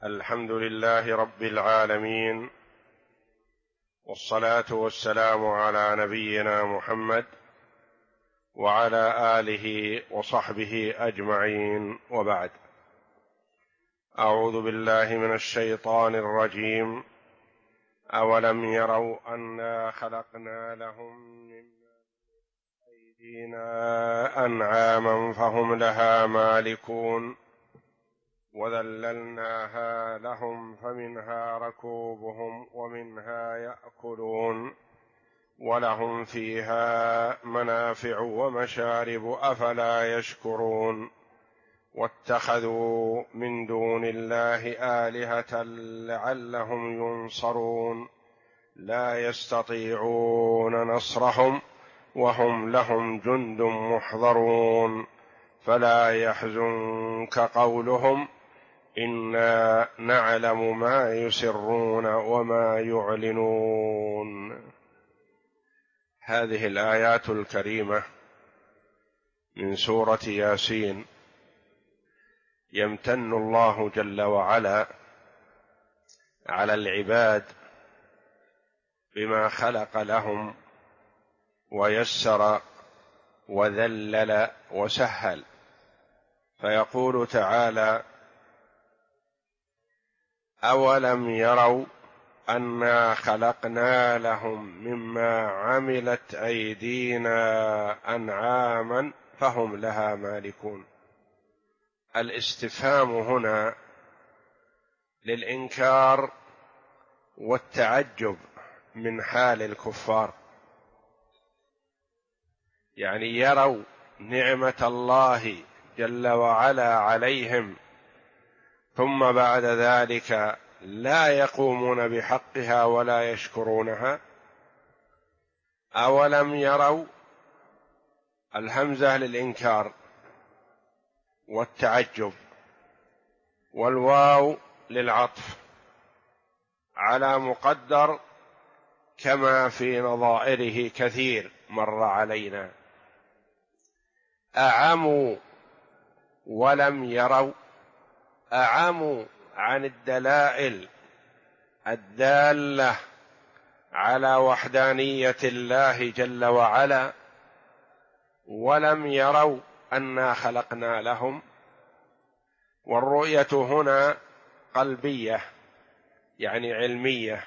الحمد لله رب العالمين، والصلاة والسلام على نبينا محمد وعلى آله وصحبه أجمعين، وبعد. أعوذ بالله من الشيطان الرجيم. أولم يروا أنا خلقنا لهم من أيدينا أنعاما فهم لها مالكون وذللناها لهم فمنها ركوبهم ومنها يأكلون ولهم فيها منافع ومشارب أفلا يشكرون واتخذوا من دون الله آلهة لعلهم ينصرون لا يستطيعون نصرهم وهم لهم جند محضرون فلا يحزنك قولهم إنا نعلم ما يسرون وما يعلنون. هذه الآيات الكريمة من سورة ياسين يمتن الله جل وعلا على العباد بما خلق لهم ويسر وذلل وسهل، فيقول تعالى: أولم يروا أنا خلقنا لهم مما عملت أيدينا أنعاما فهم لها مالكون. الاستفهام هنا للإنكار والتعجب من حال الكفار، يعني يروا نعمة الله جل وعلا عليهم ثم بعد ذلك لا يقومون بحقها ولا يشكرونها. أولم يروا، الهمزة للإنكار والتعجب، والواو للعطف على مقدر كما في نظائره كثير مر علينا. أعموا ولم يروا، أعموا عن الدلائل الدالة على وحدانية الله جل وعلا، ولم يروا أنا خلقنا لهم. والرؤية هنا قلبية يعني علمية،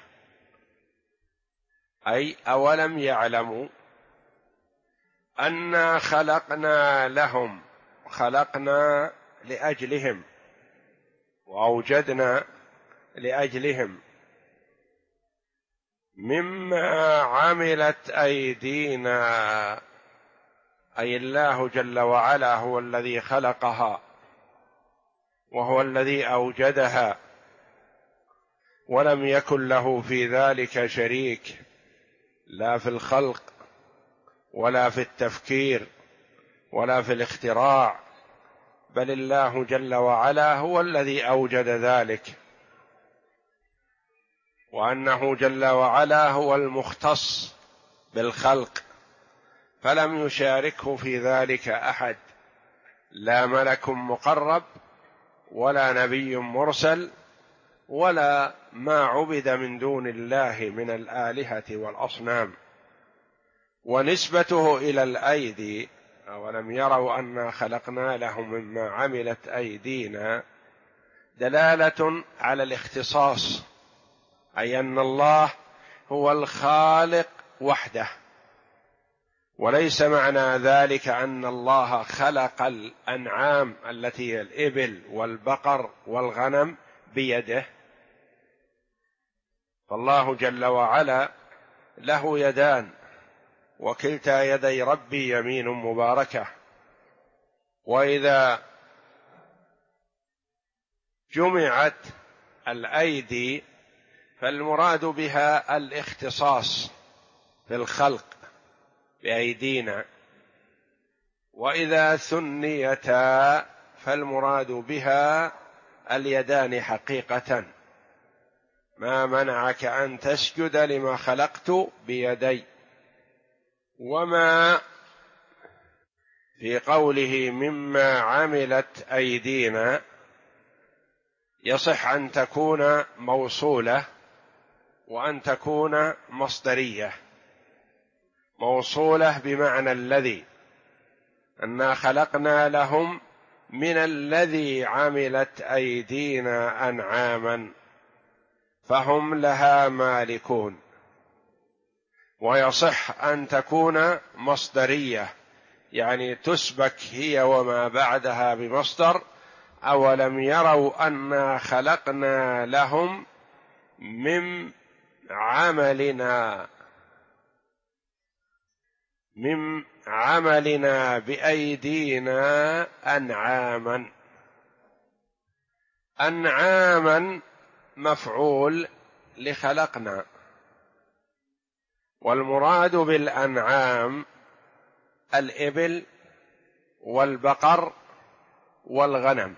أي أولم يعلموا أنا خلقنا لهم، خلقنا لأجلهم وأوجدنا لأجلهم مما عملت أيدينا، أي الله جل وعلا هو الذي خلقها وهو الذي أوجدها، ولم يكن له في ذلك شريك، لا في الخلق ولا في التفكير ولا في الاختراع، بل الله جل وعلا هو الذي أوجد ذلك، وأنه جل وعلا هو المختص بالخلق، فلم يشاركه في ذلك أحد، لا ملك مقرب ولا نبي مرسل ولا ما عبد من دون الله من الآلهة والأصنام. ونسبته إلى الأيدي، أولم يروا أنا خلقنا لهم مما عملت أيدينا، دلالة على الاختصاص، أي أن الله هو الخالق وحده، وليس معنى ذلك أن الله خلق الأنعام التي هي الإبل والبقر والغنم بيده، فالله جل وعلا له يدان، وكلتا يدي ربي يمين مباركة. وإذا جمعت الأيدي فالمراد بها الاختصاص في الخلق بأيدينا، وإذا ثنيتا فالمراد بها اليدان حقيقة. ما منعك أن تسجد لما خلقت بيدي. وما في قوله مما عملت أيدينا يصح أن تكون موصولة وأن تكون مصدرية. موصولة بمعنى الذي، أنا خلقنا لهم من الذي عملت أيدينا أنعاما فهم لها مالكون. ويصح أن تكون مصدرية، يعني تسبك هي وما بعدها بمصدر: أولم يروا أنا خلقنا لهم من عملنا بأيدينا أنعاما. أنعاما مفعول لخلقنا، والمراد بالأنعام الإبل والبقر والغنم.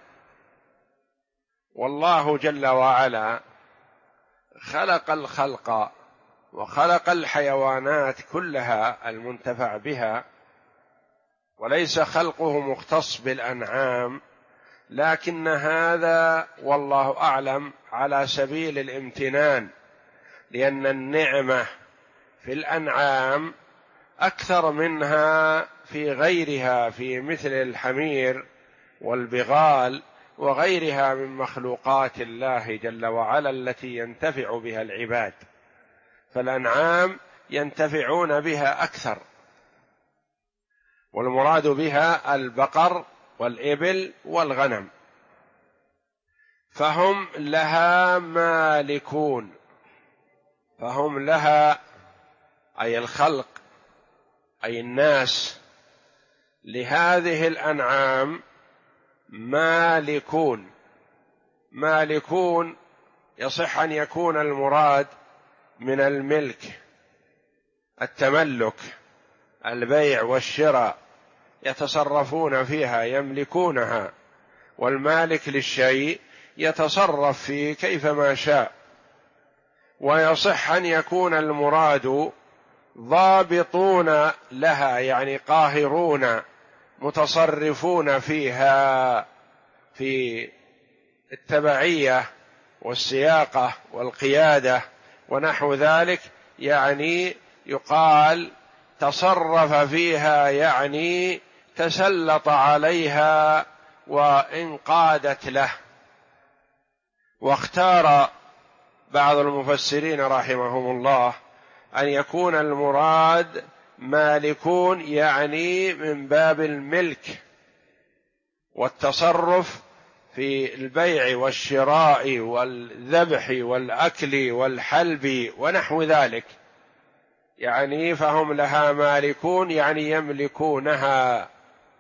والله جل وعلا خلق الخلق وخلق الحيوانات كلها المنتفع بها، وليس خلقه مختص بالأنعام، لكن هذا والله أعلم على سبيل الامتنان، لأن النعمة في الأنعام أكثر منها في غيرها، في مثل الحمير والبغال وغيرها من مخلوقات الله جل وعلا التي ينتفع بها العباد، فالأنعام ينتفعون بها أكثر، والمراد بها البقر والإبل والغنم. فهم لها مالكون، فهم لها أي الخلق أي الناس لهذه الأنعام مالكون. مالكون يصح أن يكون المراد من الملك التملك، البيع والشراء، يتصرفون فيها يملكونها، والمالك للشيء يتصرف فيه كيفما شاء. ويصح أن يكون المراد ضابطون لها، يعني قاهرون متصرفون فيها في التبعية والسياقة والقيادة ونحو ذلك، يعني يقال تصرف فيها، يعني تسلط عليها وانقادت له. واختار بعض المفسرين رحمهم الله أن يكون المراد مالكون، يعني من باب الملك والتصرف في البيع والشراء والذبح والأكل والحلب ونحو ذلك، يعني فهم لها مالكون، يعني يملكونها.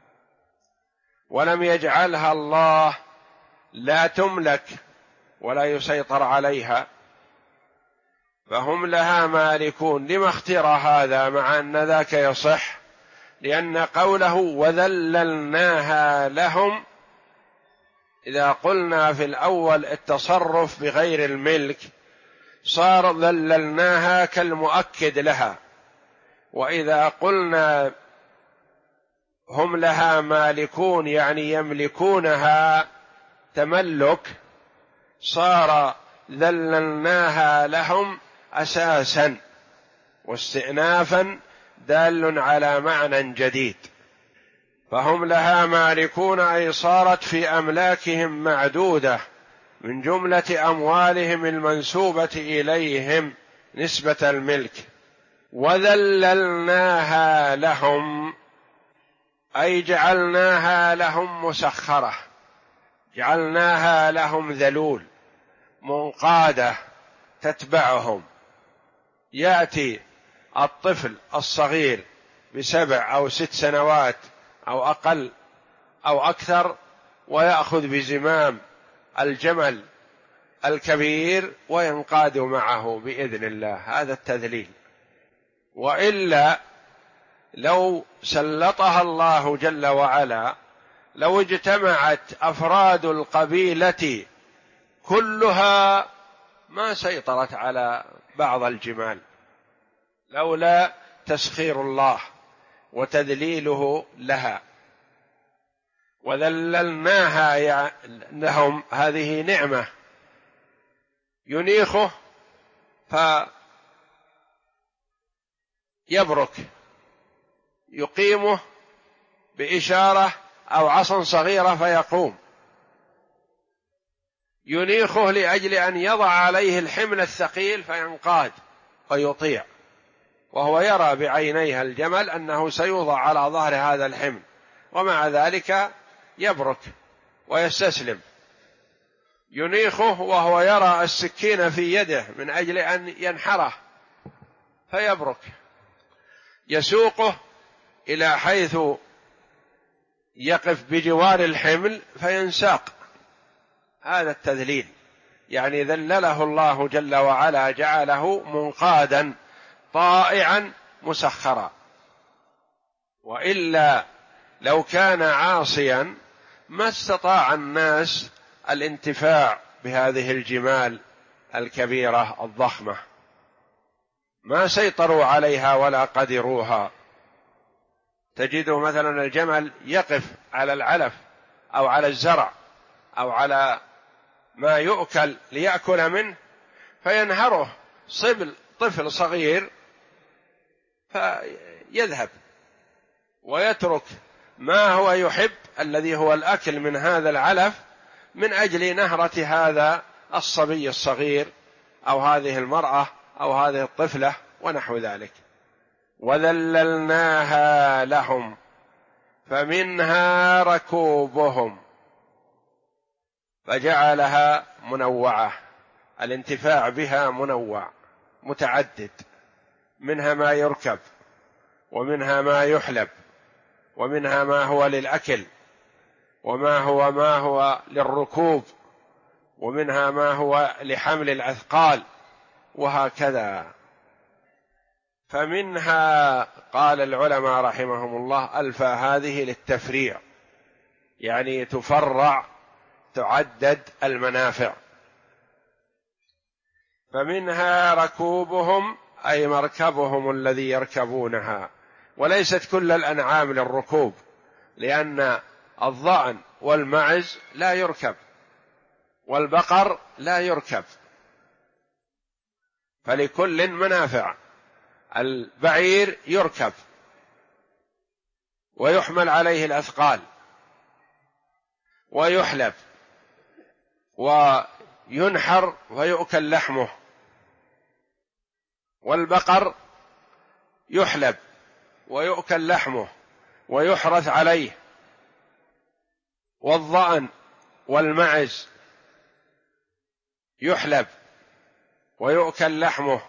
ولم يجعلها الله لا تملك ولا يسيطر عليها، فهم لها مالكون. لما اختير هذا مع أن ذاك يصح؟ لأن قوله وذللناها لهم، إذا قلنا في الأول التصرف بغير الملك صار ذللناها كالمؤكد لها، وإذا قلنا هم لها مالكون يعني يملكونها تملك صار ذللناها لهم أساسا واستئنافا دال على معنى جديد. فهم لها مالكون أي صارت في أملاكهم معدودة من جملة أموالهم المنسوبة إليهم نسبة الملك. وذللناها لهم أي جعلناها لهم مسخرة، جعلناها لهم ذلول منقادة تتبعهم. يأتي الطفل الصغير ب7 أو 6 سنوات أو أقل أو أكثر ويأخذ بزمام الجمل الكبير وينقاد معه بإذن الله، هذا التذليل. وإلا لو سلطها الله جل وعلا، لو اجتمعت أفراد القبيلة كلها ما سيطرت على بعض الجمال لولا تسخير الله وتذليله لها. وذللناها لهم، هذه نعمة ينيخه فيبرك، يقيمه بإشارة أو عصا صغيرة فيقوم، ينيخه لأجل أن يضع عليه الحمل الثقيل فينقاد ويطيع، وهو يرى بعينيها الجمل أنه سيوضع على ظهر هذا الحمل، ومع ذلك يبرك ويستسلم. ينيخه وهو يرى السكين في يده من أجل أن ينحره فيبرك، يسوقه إلى حيث يقف بجوار الحمل فينساق. هذا التذليل، يعني ذلله الله جل وعلا، جعله منقادا طائعا مسخرا. وإلا لو كان عاصيا ما استطاع الناس الانتفاع بهذه الجمال الكبيرة الضخمة، ما سيطروا عليها ولا قدروها. تجد مثلا الجمل يقف على العلف أو على الزرع أو على ما يؤكل ليأكل منه، فينهره طفل صغير فيذهب ويترك ما هو يحب الذي هو الأكل من هذا العلف من أجل نهرة هذا الصبي الصغير أو هذه المرأة أو هذه الطفلة ونحو ذلك. وذللناها لهم فمنها ركوبهم، فجعلها منوعة، الانتفاع بها منوع متعدد، منها ما يركب، ومنها ما يحلب، ومنها ما هو للأكل، وما هو للركوب، ومنها ما هو لحمل الأثقال، وهكذا. فمنها قال العلماء رحمهم الله الفا هذه للتفريع، يعني تفرع تعدد المنافع. فمنها ركوبهم أي مركبهم الذي يركبونها، وليست كل الأنعام للركوب، لأن الضأن والمعز لا يركب والبقر لا يركب، فلكل منافع. البعير يركب ويحمل عليه الأثقال ويحلب وينحر ويؤكل لحمه، والبقر يحلب ويؤكل لحمه ويحرث عليه، والضأن والمعز يحلب ويؤكل لحمه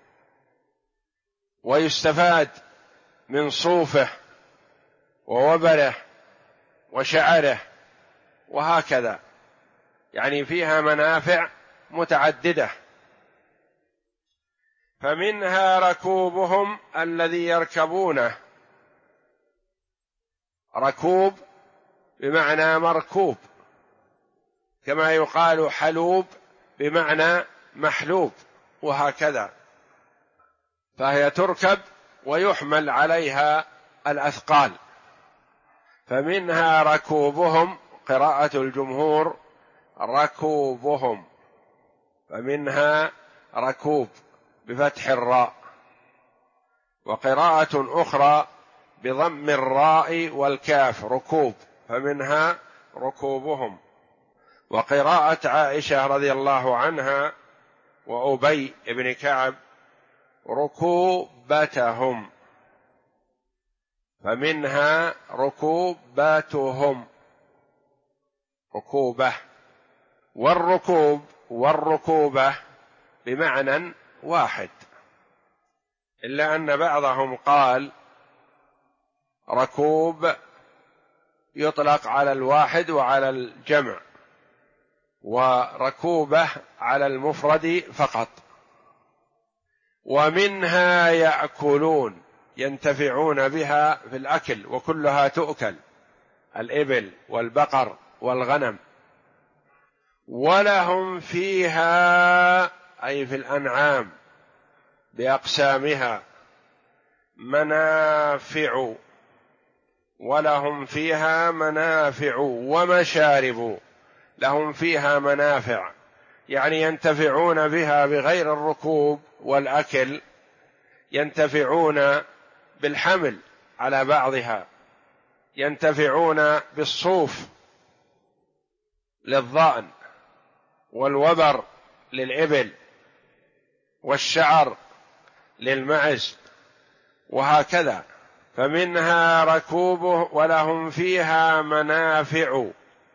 ويستفاد من صوفه ووبره وشعره، وهكذا، يعني فيها منافع متعددة. فمنها ركوبهم الذي يركبونه، ركوب بمعنى مركوب، كما يقال حلوب بمعنى محلوب، وهكذا، فهي تركب ويحمل عليها الأثقال. فمنها ركوبهم، قراءة الجمهور ركوبهم، فمنها ركوب بفتح الراء، وقراءة أخرى بضم الراء والكاف ركوب، فمنها ركوبهم. وقراءة عائشة رضي الله عنها وأبي بن كعب ركوبتهم، فمنها ركوباتهم، ركوبة. والركوب والركوبة بمعنى واحد، إلا أن بعضهم قال ركوب يطلق على الواحد وعلى الجمع، وركوبة على المفرد فقط. ومنها يأكلون، ينتفعون بها في الأكل، وكلها تؤكل، الإبل والبقر والغنم. ولهم فيها أي في الأنعام بأقسامها منافع، ولهم فيها منافع ومشارب، لهم فيها منافع يعني ينتفعون بها بغير الركوب والأكل، ينتفعون بالحمل على بعضها، ينتفعون بالصوف للظأن، والوبر للإبل، والشعر للمعز، وهكذا. فمنها ركوبه، ولهم فيها منافع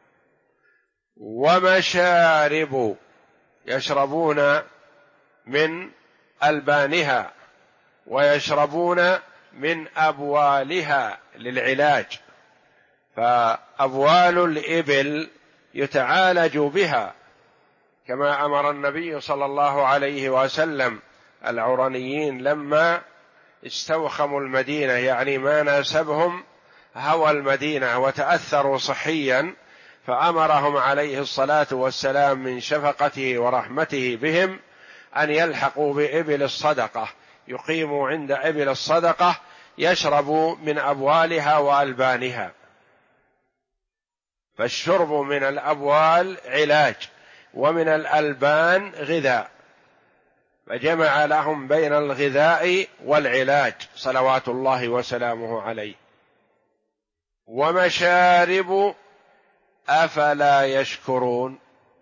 ومشارب، يشربون من ألبانها ويشربون من أبوالها للعلاج، فأبوال الإبل يتعالج بها، كما أمر النبي صلى الله عليه وسلم العرنيين لما استوخموا المدينة، يعني ما ناسبهم هوى المدينة وتأثروا صحيا، فأمرهم عليه الصلاة والسلام من شفقته ورحمته بهم أن يلحقوا بإبل الصدقة، يقيموا عند إبل الصدقة يشربوا من أبوالها وألبانها. فالشرب من الأبوال علاج، ومن الألبان غذاء، فجمع لهم بين الغذاء والعلاج صلوات الله وسلامه عليه. ومشارب، أفلا يشكرون؟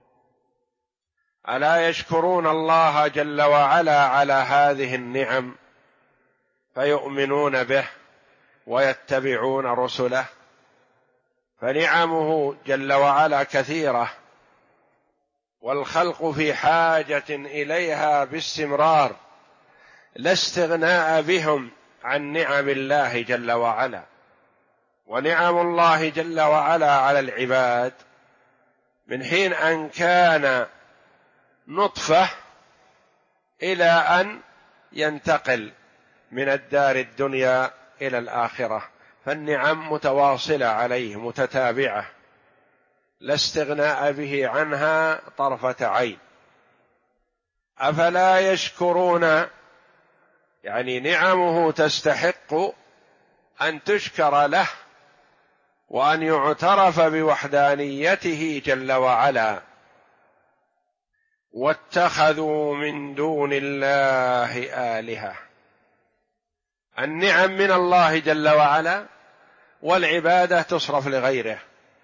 ألا يشكرون الله جل وعلا على هذه النعم فيؤمنون به ويتبعون رسله؟ فنعمه جل وعلا كثيرة، والخلق في حاجة إليها باستمرار، لا استغناء بهم عن نعم الله جل وعلا. ونعم الله جل وعلا على العباد من حين أن كان نطفة إلى أن ينتقل من الدار الدنيا إلى الآخرة، فالنعم متواصلة عليه متتابعة، لا استغناء به عنها طرفة عين. أفلا يشكرون؟ يعني نعمه تستحق أن تشكر له، وأن يعترف بوحدانيته جل وعلا. واتخذوا من دون الله آلهة، النعم من الله جل وعلا، والعبادة تصرف لغيره.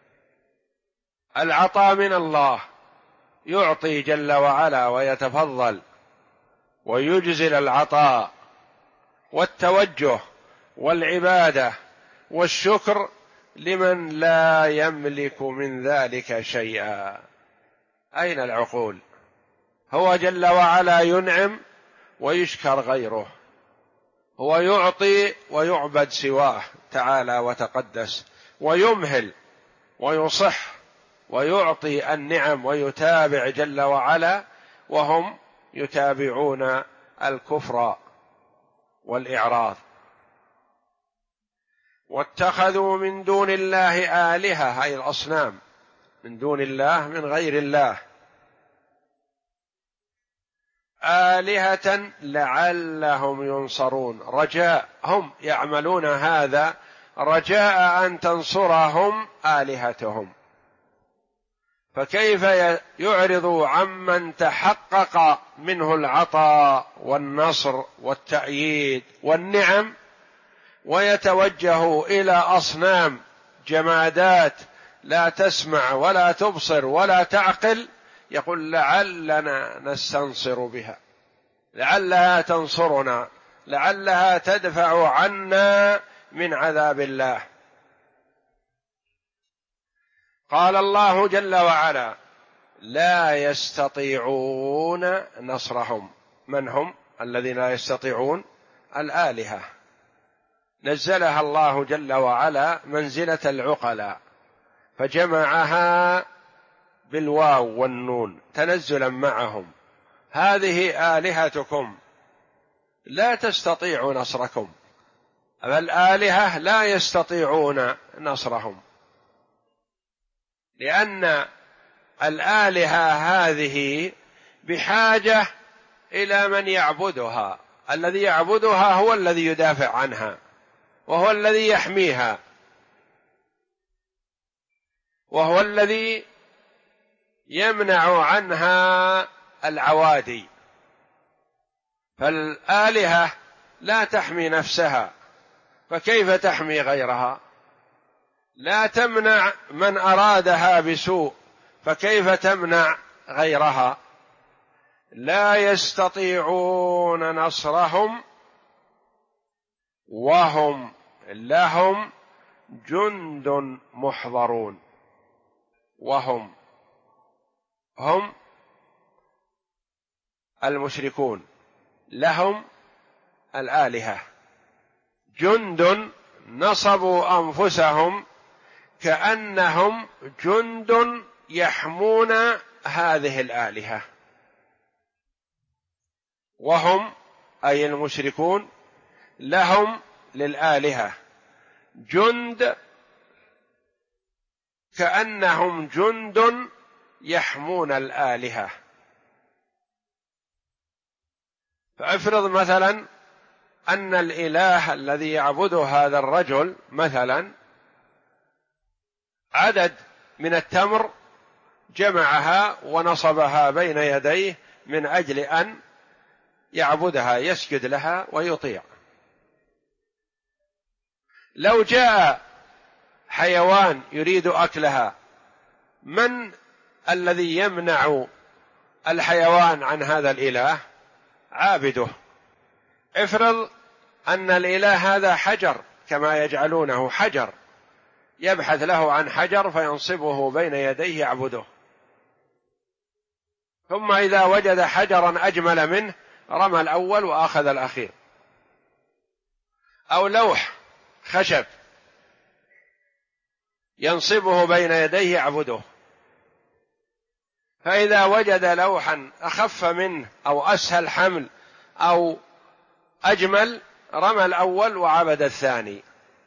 العطاء من الله، يعطي جل وعلا ويتفضل ويجزل العطاء، والتوجه والعبادة والشكر لمن لا يملك من ذلك شيئا. أين العقول؟ هو جل وعلا ينعم ويشكر غيره، هو يعطي ويعبد سواه تعالى وتقدس، ويمهل ويصح ويعطي النعم ويتابع جل وعلا، وهم يتابعون الكفر والإعراض. واتخذوا من دون الله آلهة، أي الأصنام، من دون الله من غير الله، آلهة لعلهم ينصرون، رجاء، هم يعملون هذا رجاء أن تنصرهم آلهتهم. فكيف يعرضوا عمن تحقق منه العطاء والنصر والتأييد والنعم، ويتوجهوا إلى أصنام جمادات لا تسمع ولا تبصر ولا تعقل، يقول لعلنا نستنصر بها، لعلها تنصرنا، لعلها تدفع عنا من عذاب الله. قال الله جل وعلا: لا يستطيعون نصرهم. من هم الذين لا يستطيعون؟ الآلهة، نزلها الله جل وعلا منزلة العقلاء، فجمعها بالواو والنون تنزلا معهم. هذه آلهتكم لا تستطيع نصركم، فالآلهة لا يستطيعون نصرهم، لأن الآلهة هذه بحاجة إلى من يعبدها، الذي يعبدها هو الذي يدافع عنها، وهو الذي يحميها، وهو الذي يمنع عنها العوادي، فالآلهة لا تحمي نفسها فكيف تحمي غيرها؟ لا تمنع من أرادها بسوء فكيف تمنع غيرها؟ لا يستطيعون نصرهم وهم لهم جند محضرون. وهم هم المشركون، لهم الآلهة، جند نصبوا أنفسهم كأنهم جند يحمون هذه الآلهة. وهم أي المشركون لهم للآلهة جند كأنهم جند يحمون الآلهة. فافرض مثلا أن الإله الذي يعبده هذا الرجل مثلا عدد من التمر جمعها ونصبها بين يديه من أجل أن يعبدها، يسجد لها ويطيع. لو جاء حيوان يريد أكلها، من الذي يمنع الحيوان عن هذا الإله؟ عابده. افرض أن الإله هذا حجر كما يجعلونه حجر، يبحث له عن حجر فينصبه بين يديه يعبده، ثم إذا وجد حجرا أجمل منه رمى الأول وأخذ الأخير. أو لوح خشب ينصبه بين يديه يعبده، فإذا وجد لوحا أخف منه أو أسهل حمل أو أجمل رمى الأول وعبد الثاني.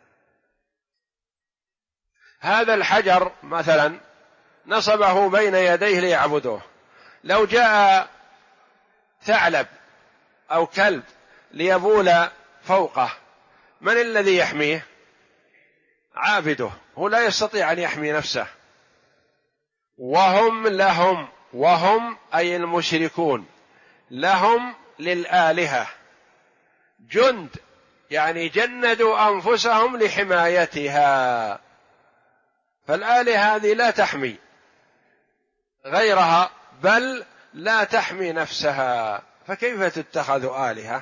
هذا الحجر مثلا نصبه بين يديه ليعبده، لو جاء ثعلب أو كلب ليبول فوقه، من الذي يحميه؟ عابده، هو لا يستطيع أن يحمي نفسه. وهم لهم، وهم أي المشركون لهم للآلهة جند، يعني جندوا أنفسهم لحمايتها، فالآلهة هذه لا تحمي غيرها بل لا تحمي نفسها، فكيف تتخذ آلهة؟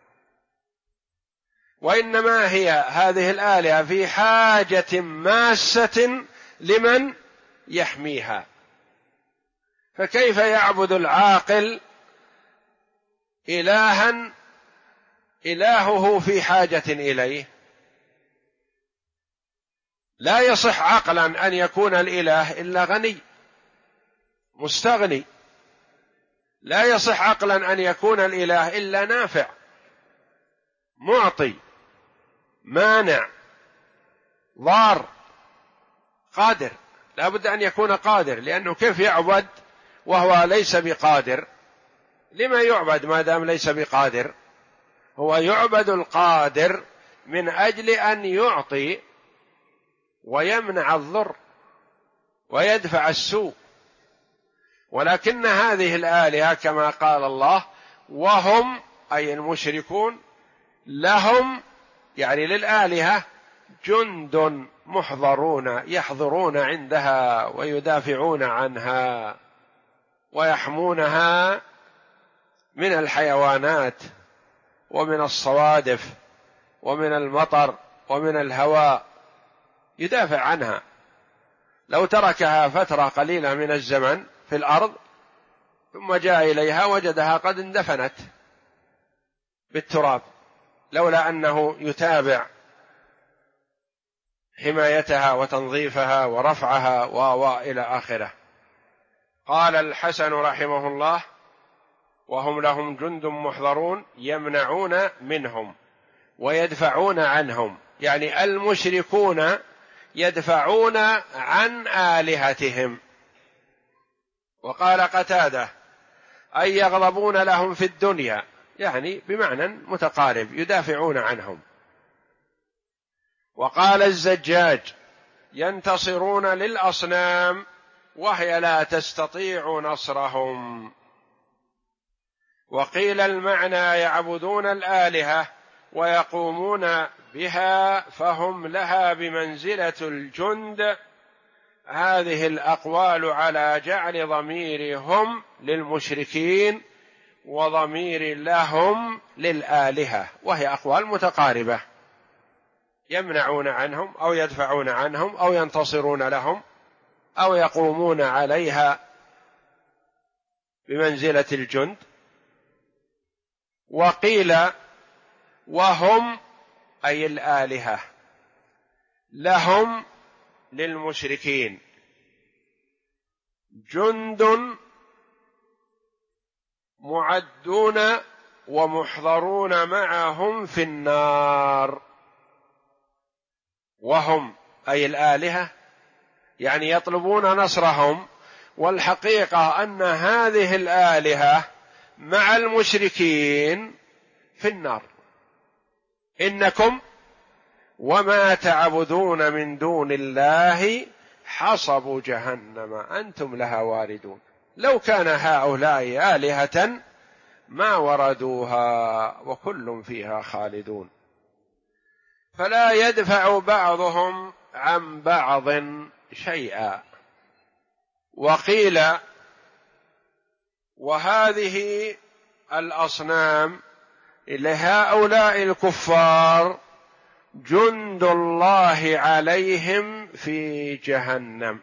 وإنما هي هذه الآلهة في حاجة ماسة لمن يحميها، فكيف يعبد العاقل إلها إلهه في حاجة إليه؟ لا يصح عقلا أن يكون الإله إلا غني مستغني، لا يصح عقلا أن يكون الإله إلا نافع معطي مانع ضار قادر، لا بد أن يكون قادر، لأنه كيف يعبد وهو ليس بقادر؟ لما يعبد ما دام ليس بقادر؟ هو يعبد القادر من أجل أن يعطي ويمنع الضر ويدفع السوء. ولكن هذه الآلهة كما قال الله وهم أي المشركون لهم يعني للآلهة جند محضرون يحضرون عندها ويدافعون عنها ويحمونها من الحيوانات ومن الصوادف ومن المطر ومن الهواء، يدافع عنها. لو تركها فترة قليلة من الزمن في الأرض ثم جاء إليها وجدها قد اندفنت بالتراب، لولا أنه يتابع حمايتها وتنظيفها ورفعها وإلى آخره. قال الحسن رحمه الله وهم لهم جند محضرون يمنعون منهم ويدفعون عنهم، يعني المشركون يدفعون عن آلهتهم. وقال قتادة أي يغضبون لهم في الدنيا، يعني بمعنى متقارب يدافعون عنهم. وقال الزجاج ينتصرون للأصنام وهي لا تستطيع نصرهم. وقيل المعنى يعبدون الآلهة ويقومون بها فهم لها بمنزلة الجند. هذه الأقوال على جعل ضمير هم للمشركين وضمير لهم للآلهة، وهي أقوال متقاربة، يمنعون عنهم أو يدفعون عنهم أو ينتصرون لهم أو يقومون عليها بمنزلة الجند. وقيل وهم أي الآلهة، لهم للمشركين، جند معدون ومحضرون معهم في النار. وهم أي الآلهة يعني يطلبون نصرهم، والحقيقة أن هذه الآلهة مع المشركين في النار. إنكم وما تعبدون من دون الله حصب جهنم أنتم لها واردون. لو كان هؤلاء آلهة ما وردوها وكل فيها خالدون. فلا يدفع بعضهم عن بعض شيئا. وقيل وهذه الأصنام لهؤلاء الكفار جند الله عليهم في جهنم،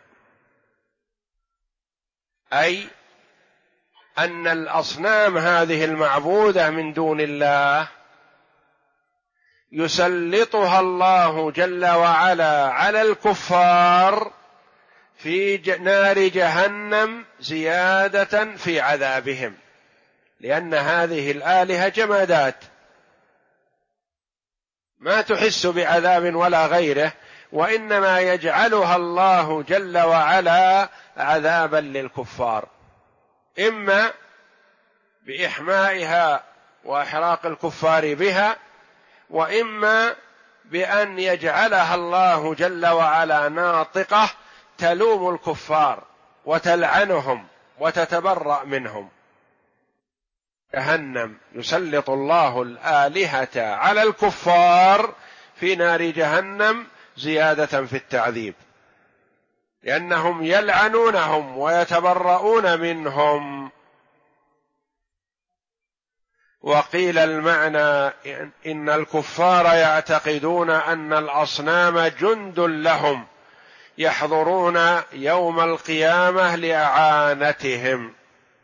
أي أن الأصنام هذه المعبودة من دون الله يسلطها الله جل وعلا على الكفار في نار جهنم زيادة في عذابهم، لأن هذه الآلهة جمادات ما تحس بعذاب ولا غيره، وإنما يجعلها الله جل وعلا عذابا للكفار، إما بإحمائها وإحراق الكفار بها، وإما بأن يجعلها الله جل وعلا ناطقة تلوم الكفار وتلعنهم وتتبرأ منهم. جهنم يسلط الله الآلهة على الكفار في نار جهنم زيادة في التعذيب، لأنهم يلعنونهم ويتبرؤون منهم. وقيل المعنى إن الكفار يعتقدون أن الأصنام جند لهم يحضرون يوم القيامة لإعانتهم.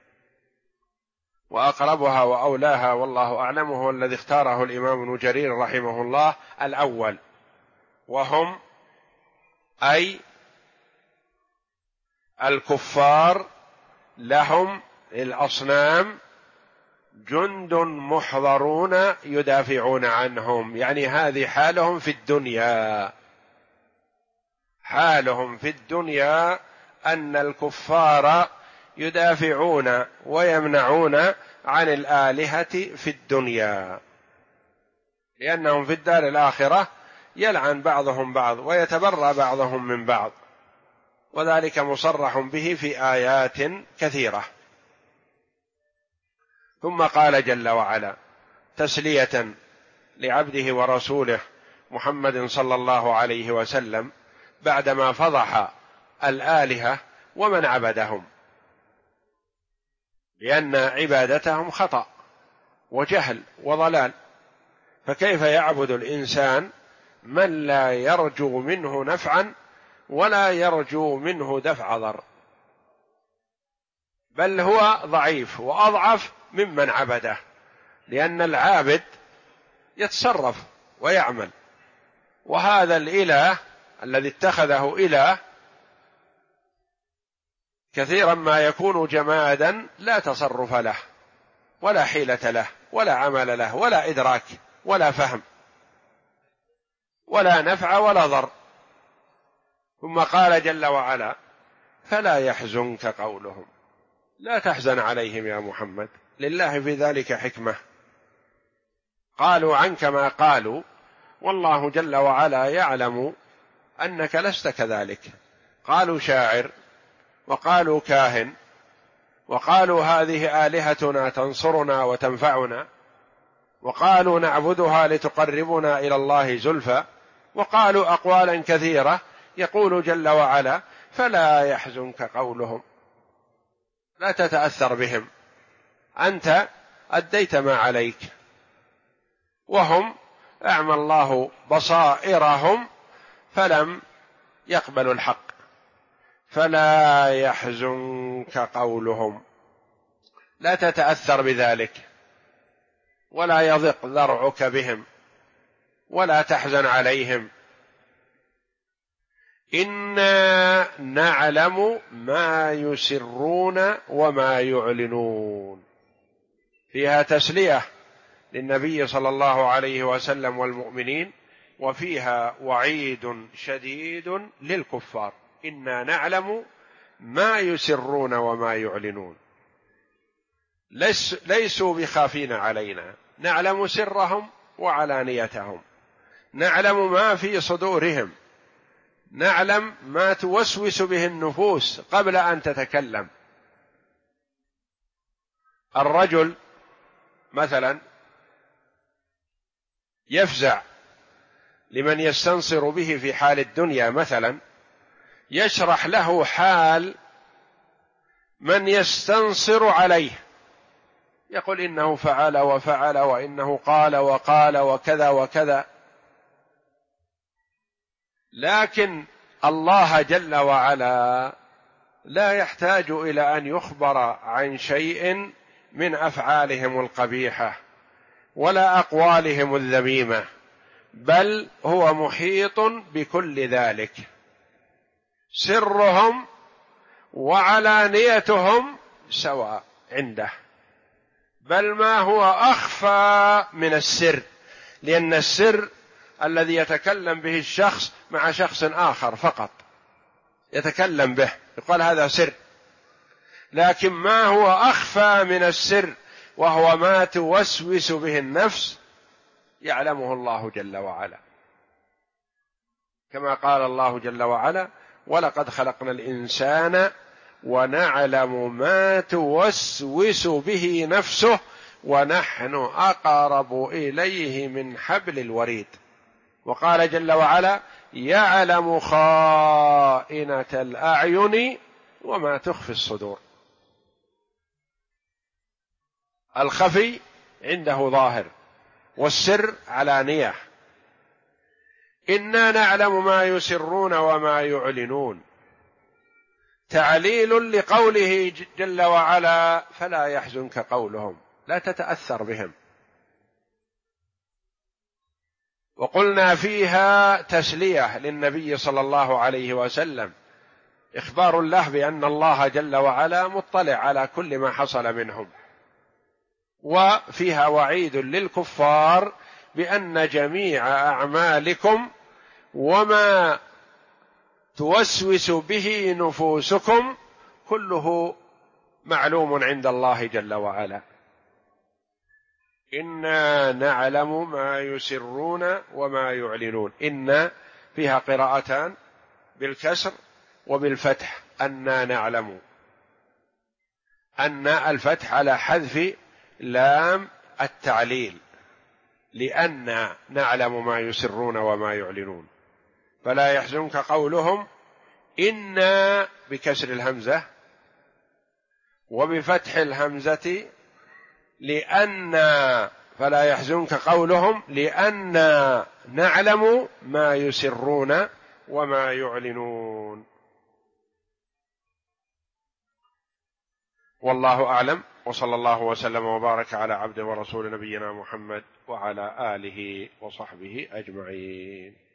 وأقربها وأولاها والله أعلم هو الذي اختاره الإمام ابن جرير رحمه الله الأول، وهم أي الكفار لهم الأصنام جند محضرون يدافعون عنهم، يعني هذه حالهم في الدنيا. حالهم في الدنيا أن الكفار يدافعون ويمنعون عن الآلهة في الدنيا، لأنهم في الدار الآخرة يلعن بعضهم بعض ويتبرأ بعضهم من بعض، وذلك مصرح به في آيات كثيرة. ثم قال جل وعلا تسلية لعبده ورسوله محمد صلى الله عليه وسلم بعدما فضح الآلهة ومن عبدهم، لأن عبادتهم خطأ وجهل وضلال، فكيف يعبد الإنسان من لا يرجو منه نفعا ولا يرجو منه دفع ضر، بل هو ضعيف وأضعف ممن عبده، لأن العابد يتصرف ويعمل، وهذا الإله الذي اتخذه إله كثيرا ما يكون جمادا لا تصرف له ولا حيلة له ولا عمل له ولا إدراك ولا فهم ولا نفع ولا ضر. ثم قال جل وعلا فلا يحزنك قولهم، لا تحزن عليهم يا محمد، لله في ذلك حكمة. قالوا عنك ما قالوا والله جل وعلا يعلم أنك لست كذلك. قالوا شاعر وقالوا كاهن، وقالوا هذه آلهتنا تنصرنا وتنفعنا، وقالوا نعبدها لتقربنا إلى الله زلفى، وقالوا أقوالا كثيرة. يقول جل وعلا: فلا يحزنك قولهم، لا تتأثر بهم، أنت أديت ما عليك، وهم أعمى الله بصائرهم فلم يقبلوا الحق. فلا يحزنك قولهم، لا تتأثر بذلك، ولا يضق ذرعك بهم، ولا تحزن عليهم. إنا نعلم ما يسرون وما يعلنون، فيها تسلية للنبي صلى الله عليه وسلم والمؤمنين، وفيها وعيد شديد للكفار. إنا نعلم ما يسرون وما يعلنون، ليسوا بخافين علينا، نعلم سرهم وعلانيتهم، نعلم ما في صدورهم، نعلم ما توسوس به النفوس قبل أن تتكلم. الرجل مثلا يفزع لمن يستنصر به في حال الدنيا، مثلا يشرح له حال من يستنصر عليه، يقول إنه فعل وفعل، وإنه قال وقال وكذا وكذا. لكن الله جل وعلا لا يحتاج إلى أن يخبر عن شيء من أفعالهم القبيحة ولا أقوالهم الذميمة، بل هو محيط بكل ذلك، سرهم وعلانيتهم سواء عنده، بل ما هو أخفى من السر، لأن السر الذي يتكلم به الشخص مع شخص آخر فقط يتكلم به، يقال هذا سر. لكن ما هو أخفى من السر وهو ما توسوس به النفس يعلمه الله جل وعلا، كما قال الله جل وعلا: ولقد خلقنا الإنسان ونعلم ما توسوس به نفسه ونحن أقرب إليه من حبل الوريد. وقال جل وعلا: يعلم خائنة الأعين وما تخفي الصدور. الخفي عنده ظاهر، والسر علانية. إنا نعلم ما يسرون وما يعلنون، تعليل لقوله جل وعلا: فلا يحزنك قولهم، لا تتأثر بهم. وقلنا فيها تسلية للنبي صلى الله عليه وسلم، إخبار له بأن الله جل وعلا مطلع على كل ما حصل منهم، وفيها وعيد للكفار بأن جميع أعمالكم وما توسوس به نفوسكم كله معلوم عند الله جل وعلا. إنا نعلم ما يسرون وما يعلنون، إن فيها قراءتان بالكسر وبالفتح، أنا نعلم، أن الفتح على حذف لام التعليل، لأن نعلم ما يسرون وما يعلنون. فلا يحزنك قولهم، إنا بكسر الهمزة وبفتح الهمزة، لأن فلا يحزنك قولهم لأن نعلم ما يسرون وما يعلنون. والله أعلم، وصلى الله وسلم وبارك على عبده ورسول نبينا محمد وعلى آله وصحبه أجمعين.